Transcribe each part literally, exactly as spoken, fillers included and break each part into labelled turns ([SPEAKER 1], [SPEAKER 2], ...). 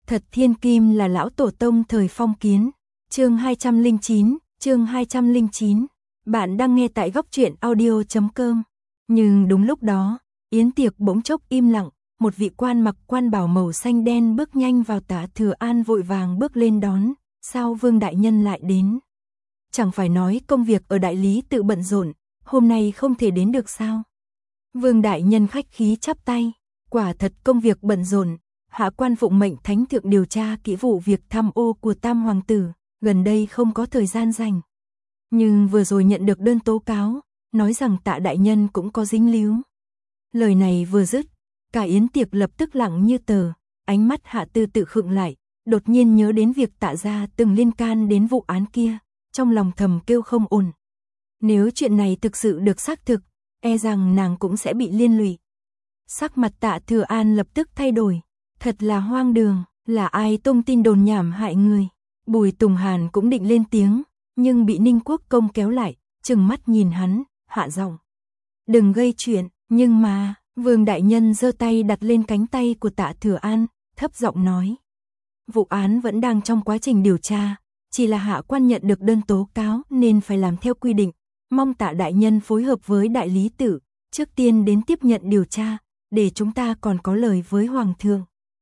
[SPEAKER 1] Thật thiên kim là lão tổ tông thời phong kiến. Chương hai trăm lẻ chín, chương hai trăm lẻ chín. Bạn đang nghe tại góc truyện audio chấm com. Nhưng đúng lúc đó, yến tiệc bỗng chốc im lặng, một vị quan mặc quan bào màu xanh đen bước nhanh vào. Tạ Thừa An vội vàng bước lên đón, sao Vương đại nhân lại đến? Chẳng phải nói công việc ở đại lý tự bận rộn, hôm nay không thể đến được sao? Vương đại nhân khách khí chắp tay, quả thật công việc bận rộn, hạ quan phụng mệnh thánh thượng điều tra kỹ vụ việc tham ô của Tam hoàng tử, gần đây không có thời gian rảnh. Nhưng vừa rồi nhận được đơn tố cáo, nói rằng Tạ đại nhân cũng có dính líu. Lời này vừa dứt, cả yến tiệc lập tức lặng như tờ, ánh mắt Hạ Tư tự khựng lại, đột nhiên nhớ đến việc Tạ gia từng liên can đến vụ án kia, trong lòng thầm kêu không ổn. Nếu chuyện này thực sự được xác thực, e rằng nàng cũng sẽ bị liên lụy. Sắc mặt Tạ Thừa An lập tức thay đổi, thật là hoang đường, là ai tung tin đồn nhảm hại người? Bùi Tùng Hàn cũng định lên tiếng, nhưng bị Ninh Quốc Công kéo lại, trừng mắt nhìn hắn, hạ giọng: "Đừng gây chuyện." Nhưng mà, Vương đại nhân giơ tay đặt lên cánh tay của Tạ Thừa An, thấp giọng nói: "Vụ án vẫn đang trong quá trình điều tra, chỉ là hạ quan nhận được đơn tố cáo nên phải làm theo quy định, mong Tạ đại nhân phối hợp với đại lý tự, trước tiên đến tiếp nhận điều tra, để chúng ta còn có lời với hoàng thượng."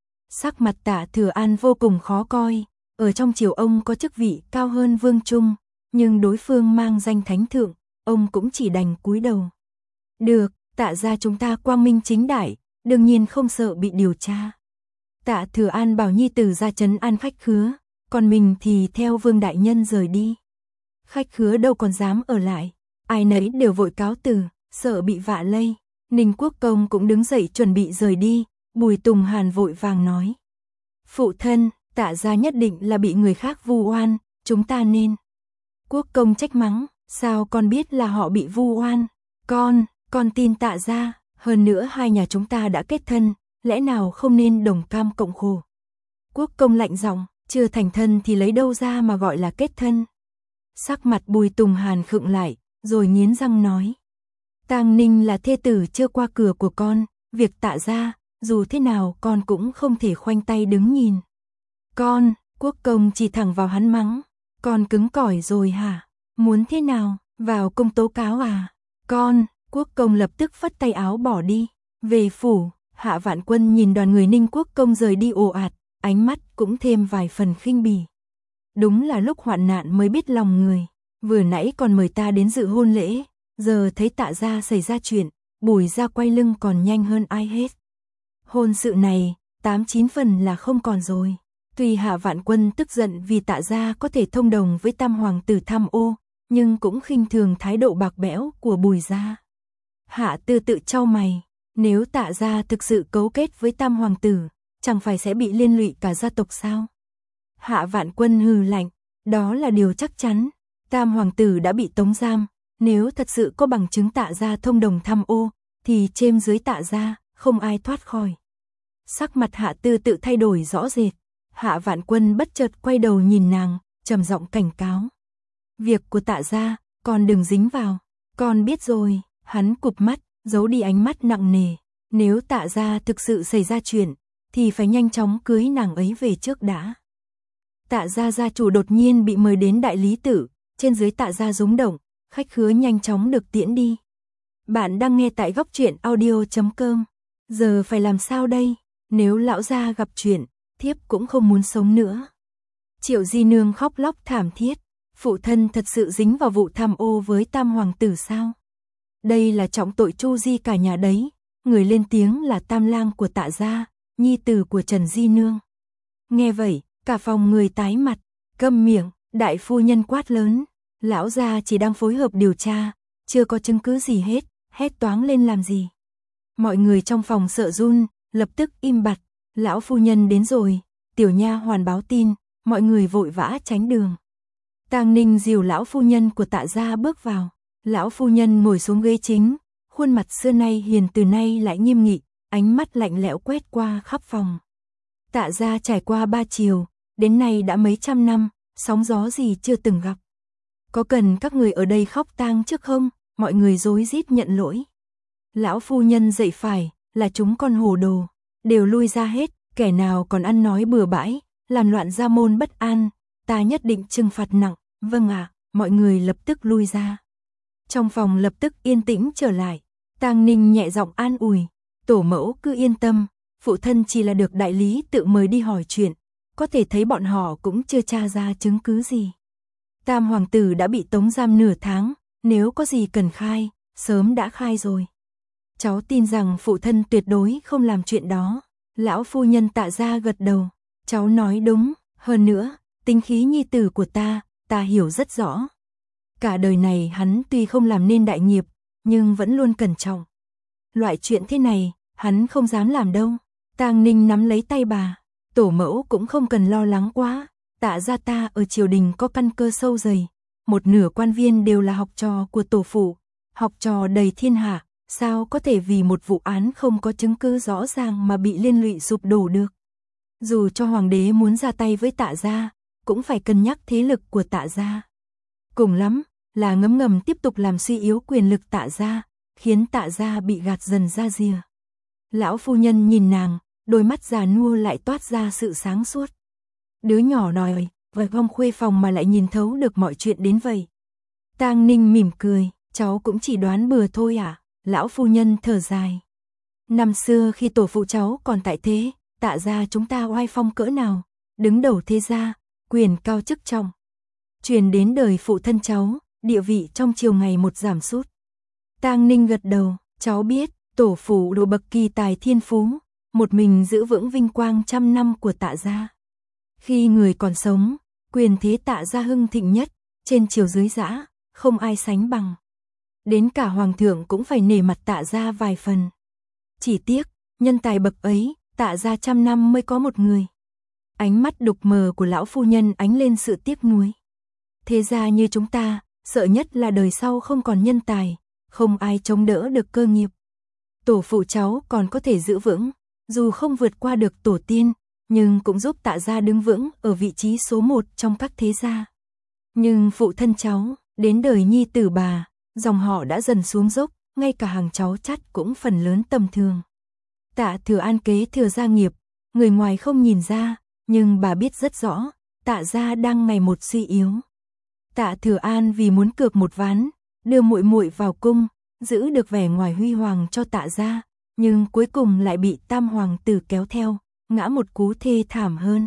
[SPEAKER 1] Sắc mặt Tạ Thừa An vô cùng khó coi, ở trong triều ông có chức vị cao hơn Vương Trung, nhưng đối phương mang danh thánh thượng, ông cũng chỉ đành cúi đầu. "Được, Tạ gia chúng ta quang minh chính đại, đương nhiên không sợ bị điều tra." Tạ Thừa An bảo nhi tử ra trấn an khách khứa, còn mình thì theo Vương đại nhân rời đi. Khách khứa đâu còn dám ở lại, ai nấy đều vội cáo từ, sợ bị vạ lây. Ninh Quốc Công cũng đứng dậy chuẩn bị rời đi, Bùi Tùng Hàn vội vàng nói: "Phụ thân, Tạ gia nhất định là bị người khác vu oan, chúng ta nên..." Quốc Công trách mắng: "Sao con biết là họ bị vu oan? Con, con tin Tạ gia, hơn nữa hai nhà chúng ta đã kết thân, lẽ nào không nên đồng cam cộng khổ?" Quốc Công lạnh giọng: "Chưa thành thân thì lấy đâu ra mà gọi là kết thân?" Sắc mặt Bùi Tùng Hàn khựng lại, rồi nghiến răng nói: "Tang Ninh là thê tử chưa qua cửa của con, việc Tạ gia, dù thế nào con cũng không thể khoanh tay đứng nhìn." "Con," Quốc Công chỉ thẳng vào hắn mắng: "Con cứng cỏi rồi hả? Muốn thế nào, vào công tố cáo à?" "Con," Quốc Công lập tức phất tay áo bỏ đi. Về phủ, Hạ Vạn Quân nhìn đoàn người Ninh Quốc Công rời đi ồ ạt, ánh mắt cũng thêm vài phần khinh bỉ. Đúng là lúc hoạn nạn mới biết lòng người, vừa nãy còn mời ta đến dự hôn lễ, giờ thấy Tạ gia xảy ra chuyện, Bùi gia quay lưng còn nhanh hơn ai hết. Hôn sự này, tám chín phần là không còn rồi. Tuy Hạ Vạn Quân tức giận vì Tạ gia có thể thông đồng với Tam hoàng tử tham ô, nhưng cũng khinh thường thái độ bạc bẽo của Bùi gia. Hạ Tư tự chau mày, nếu Tạ gia thực sự cấu kết với Tam hoàng tử, chẳng phải sẽ bị liên lụy cả gia tộc sao? Hạ Vạn Quân hừ lạnh: "Đó là điều chắc chắn, Tam hoàng tử đã bị tống giam, nếu thật sự có bằng chứng Tạ gia thông đồng tham ô, thì trên dưới Tạ gia, không ai thoát khỏi." Sắc mặt Hạ Tư tự thay đổi rõ rệt, Hạ Vạn Quân bất chợt quay đầu nhìn nàng, trầm giọng cảnh cáo: "Việc của Tạ gia, con đừng dính vào." "Con biết rồi." Hắn cụp mắt, giấu đi ánh mắt nặng nề, nếu Tạ gia thực sự xảy ra chuyện, thì phải nhanh chóng cưới nàng ấy về trước đã. Tạ gia gia chủ đột nhiên bị mời đến đại lý tự, trên dưới Tạ gia rúng động, khách khứa nhanh chóng được tiễn đi. Bạn đang nghe tại góc truyện audio chấm com. Giờ phải làm sao đây? Nếu lão gia gặp chuyện, thiếp cũng không muốn sống nữa. Triệu Di Nương khóc lóc thảm thiết: "Phụ thân thật sự dính vào vụ tham ô với Tam hoàng tử sao? Đây là trọng tội tru di cả nhà đấy." Người lên tiếng là Tam lang của Tạ gia, nhi tử của Trần Di Nương. Nghe vậy, cả phòng người tái mặt. "Câm miệng!" Đại phu nhân quát lớn. "Lão gia chỉ đang phối hợp điều tra, chưa có chứng cứ gì hết, hét toáng lên làm gì?" Mọi người trong phòng sợ run, lập tức im bặt. "Lão phu nhân đến rồi." Tiểu nha hoàn báo tin, mọi người vội vã tránh đường. Tang Ninh dìu lão phu nhân của Tạ gia bước vào. Lão phu nhân ngồi xuống ghế chính, khuôn mặt xưa nay hiền từ nay lại nghiêm nghị, ánh mắt lạnh lẽo quét qua khắp phòng. Tạ gia trải qua ba triều, đến nay đã mấy trăm năm, sóng gió gì chưa từng gặp. "Có cần các người ở đây khóc tang trước không?" Mọi người rối rít nhận lỗi. Lão phu nhân dậy phải, "Là chúng con hồ đồ, đều lui ra hết." Kẻ nào còn ăn nói bừa bãi, làm loạn gia môn bất an, ta nhất định trừng phạt nặng. Vâng ạ, mọi người lập tức lui ra. Trong phòng lập tức yên tĩnh trở lại. Tang Ninh nhẹ giọng an ủi, tổ mẫu cứ yên tâm, phụ thân chỉ là được đại lý tự mời đi hỏi chuyện, có thể thấy bọn họ cũng chưa tra ra chứng cứ gì. Tam hoàng tử đã bị tống giam nửa tháng, nếu có gì cần khai, sớm đã khai rồi. Cháu tin rằng phụ thân tuyệt đối không làm chuyện đó. Lão phu nhân Tạ Gia gật đầu, cháu nói đúng, hơn nữa, tính khí nhi tử của ta, ta hiểu rất rõ. Cả đời này hắn tuy không làm nên đại nghiệp, nhưng vẫn luôn cẩn trọng. Loại chuyện thế này, hắn không dám làm đâu. Tang Ninh nắm lấy tay bà, tổ mẫu cũng không cần lo lắng quá, Tạ gia ta ở triều đình có căn cơ sâu dày, một nửa quan viên đều là học trò của tổ phụ, học trò đầy thiên hạ, sao có thể vì một vụ án không có chứng cứ rõ ràng mà bị liên lụy sụp đổ được. Dù cho hoàng đế muốn ra tay với Tạ gia, cũng phải cân nhắc thế lực của Tạ gia. Cùng lắm là ngấm ngầm tiếp tục làm suy yếu quyền lực Tạ gia, khiến Tạ gia bị gạt dần ra rìa. Lão phu nhân nhìn nàng, đôi mắt già nua lại toát ra sự sáng suốt. Đứa nhỏ nói, với vong khuê phòng mà lại nhìn thấu được mọi chuyện đến vậy. Tang Ninh mỉm cười, cháu cũng chỉ đoán bừa thôi à, lão phu nhân thở dài. Năm xưa khi tổ phụ cháu còn tại thế, Tạ gia chúng ta oai phong cỡ nào, đứng đầu thế gia, quyền cao chức trọng. Truyền đến đời phụ thân cháu, địa vị trong triều ngày một giảm sút. Tang Ninh gật đầu, cháu biết, tổ phụ độ bậc kỳ tài thiên phú, một mình giữ vững vinh quang trăm năm của Tạ gia. Khi người còn sống, quyền thế Tạ gia hưng thịnh nhất, trên triều dưới dã, không ai sánh bằng. Đến cả hoàng thượng cũng phải nể mặt Tạ gia vài phần. Chỉ tiếc, nhân tài bậc ấy, Tạ gia trăm năm mới có một người. Ánh mắt đục mờ của lão phu nhân ánh lên sự tiếc nuối. Thế gia như chúng ta, sợ nhất là đời sau không còn nhân tài, không ai chống đỡ được cơ nghiệp. Tổ phụ cháu còn có thể giữ vững, dù không vượt qua được tổ tiên, nhưng cũng giúp Tạ gia đứng vững ở vị trí số một trong các thế gia. Nhưng phụ thân cháu, đến đời nhi tử bà, dòng họ đã dần xuống dốc, ngay cả hàng cháu chắt cũng phần lớn tầm thường. Tạ Thừa An kế thừa gia nghiệp, người ngoài không nhìn ra, nhưng bà biết rất rõ, Tạ gia đang ngày một suy yếu. Tạ Thừa An vì muốn cược một ván, đưa muội muội vào cung, giữ được vẻ ngoài huy hoàng cho Tạ gia, nhưng cuối cùng lại bị Tam hoàng tử kéo theo, ngã một cú thê thảm hơn.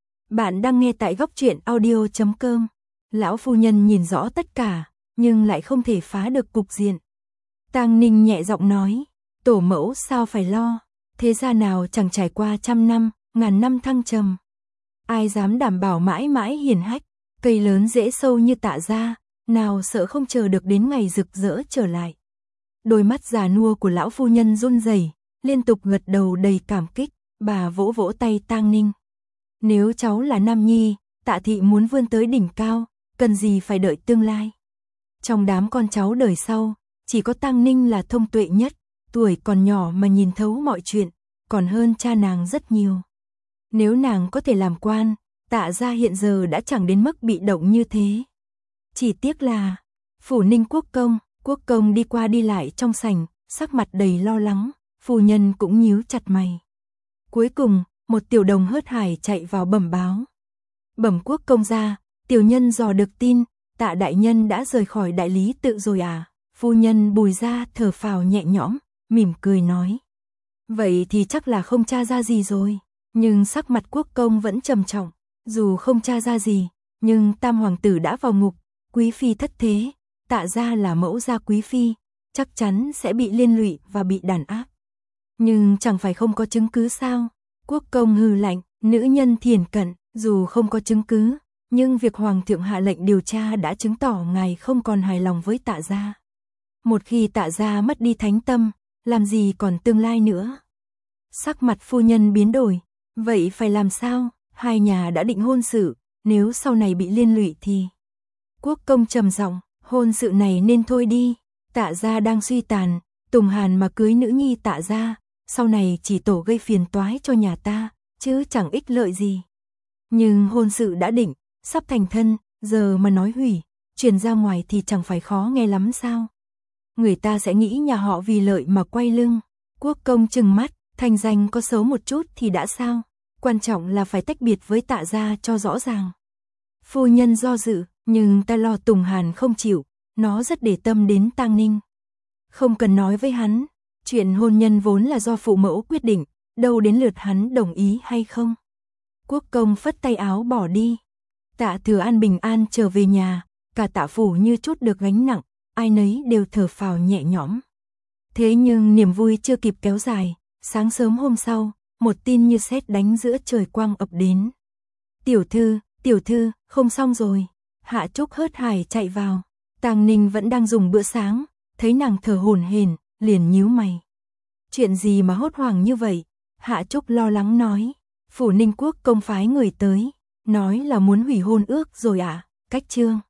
[SPEAKER 1] Bạn đang nghe tại góc truyện audio chấm com. Lão phu nhân nhìn rõ tất cả, nhưng lại không thể phá được cục diện. Tang Ninh nhẹ giọng nói, tổ mẫu sao phải lo, thế gia nào chẳng trải qua trăm năm, ngàn năm thăng trầm. Ai dám đảm bảo mãi mãi hiển hách, cây lớn rễ sâu như Tạ gia, nào sợ không chờ được đến ngày rực rỡ trở lại. Đôi mắt già nua của lão phu nhân run rẩy, liên tục gật đầu đầy cảm kích, bà vỗ vỗ tay Tang Ninh. Nếu cháu là nam nhi, Tạ thị muốn vươn tới đỉnh cao, cần gì phải đợi tương lai. Trong đám con cháu đời sau, chỉ có Tang Ninh là thông tuệ nhất, tuổi còn nhỏ mà nhìn thấu mọi chuyện, còn hơn cha nàng rất nhiều. Nếu nàng có thể làm quan, Tạ gia hiện giờ đã chẳng đến mức bị động như thế. Chỉ tiếc là, phủ Ninh Quốc công, Quốc công đi qua đi lại trong sảnh, sắc mặt đầy lo lắng, phu nhân cũng nhíu chặt mày. Cuối cùng, một tiểu đồng hớt hải chạy vào bẩm báo. Bẩm Quốc công gia, tiểu nhân dò được tin, Tạ đại nhân đã rời khỏi đại lý tự rồi à? Phu nhân Bùi gia thở phào nhẹ nhõm, mỉm cười nói. Vậy thì chắc là không tra ra gì rồi, nhưng sắc mặt quốc công vẫn trầm trọng, dù không tra ra gì, nhưng Tam hoàng tử đã vào ngục, quý phi thất thế, Tạ gia là mẫu gia quý phi, chắc chắn sẽ bị liên lụy và bị đàn áp. Nhưng chẳng phải không có chứng cứ sao? Quốc công hừ lạnh, nữ nhân thiền cận, dù không có chứng cứ, nhưng việc hoàng thượng hạ lệnh điều tra đã chứng tỏ ngài không còn hài lòng với Tạ gia. Một khi Tạ gia mất đi thánh tâm, làm gì còn tương lai nữa. Sắc mặt phu nhân biến đổi, vậy phải làm sao? Hai nhà đã định hôn sự, nếu sau này bị liên lụy thì... Quốc công trầm giọng, hôn sự này nên thôi đi, Tạ gia đang suy tàn, Tùng Hàn mà cưới nữ nhi Tạ gia, sau này chỉ tổ gây phiền toái cho nhà ta, chứ chẳng ích lợi gì. Nhưng hôn sự đã định, sắp thành thân, giờ mà nói hủy, truyền ra ngoài thì chẳng phải khó nghe lắm sao? Người ta sẽ nghĩ nhà họ vì lợi mà quay lưng. Quốc công trừng mắt, thành danh có xấu một chút thì đã sao? quan trọng là phải tách biệt với Tạ gia cho rõ ràng. Phu nhân do dự, nhưng ta lo Tùng Hàn không chịu, nó rất để tâm đến Tang Ninh. Không cần nói với hắn, chuyện hôn nhân vốn là do phụ mẫu quyết định, đâu đến lượt hắn đồng ý hay không. Quốc công phất tay áo bỏ đi. Tạ Thừa An bình an trở về nhà, cả Tạ phủ như chút được gánh nặng, ai nấy đều thở phào nhẹ nhõm. Thế nhưng niềm vui chưa kịp kéo dài, sáng sớm hôm sau, một tin như sét đánh giữa trời quang ập đến. Tiểu thư, tiểu thư, không xong rồi. Hạ Trúc hớt hải chạy vào. Tang Ninh vẫn đang dùng bữa sáng, thấy nàng thở hổn hển, liền nhíu mày. Chuyện gì mà hốt hoảng như vậy? Hạ Trúc lo lắng nói. Phủ Ninh Quốc công phái người tới, nói là muốn hủy hôn ước rồi ạ, à? Cách trương.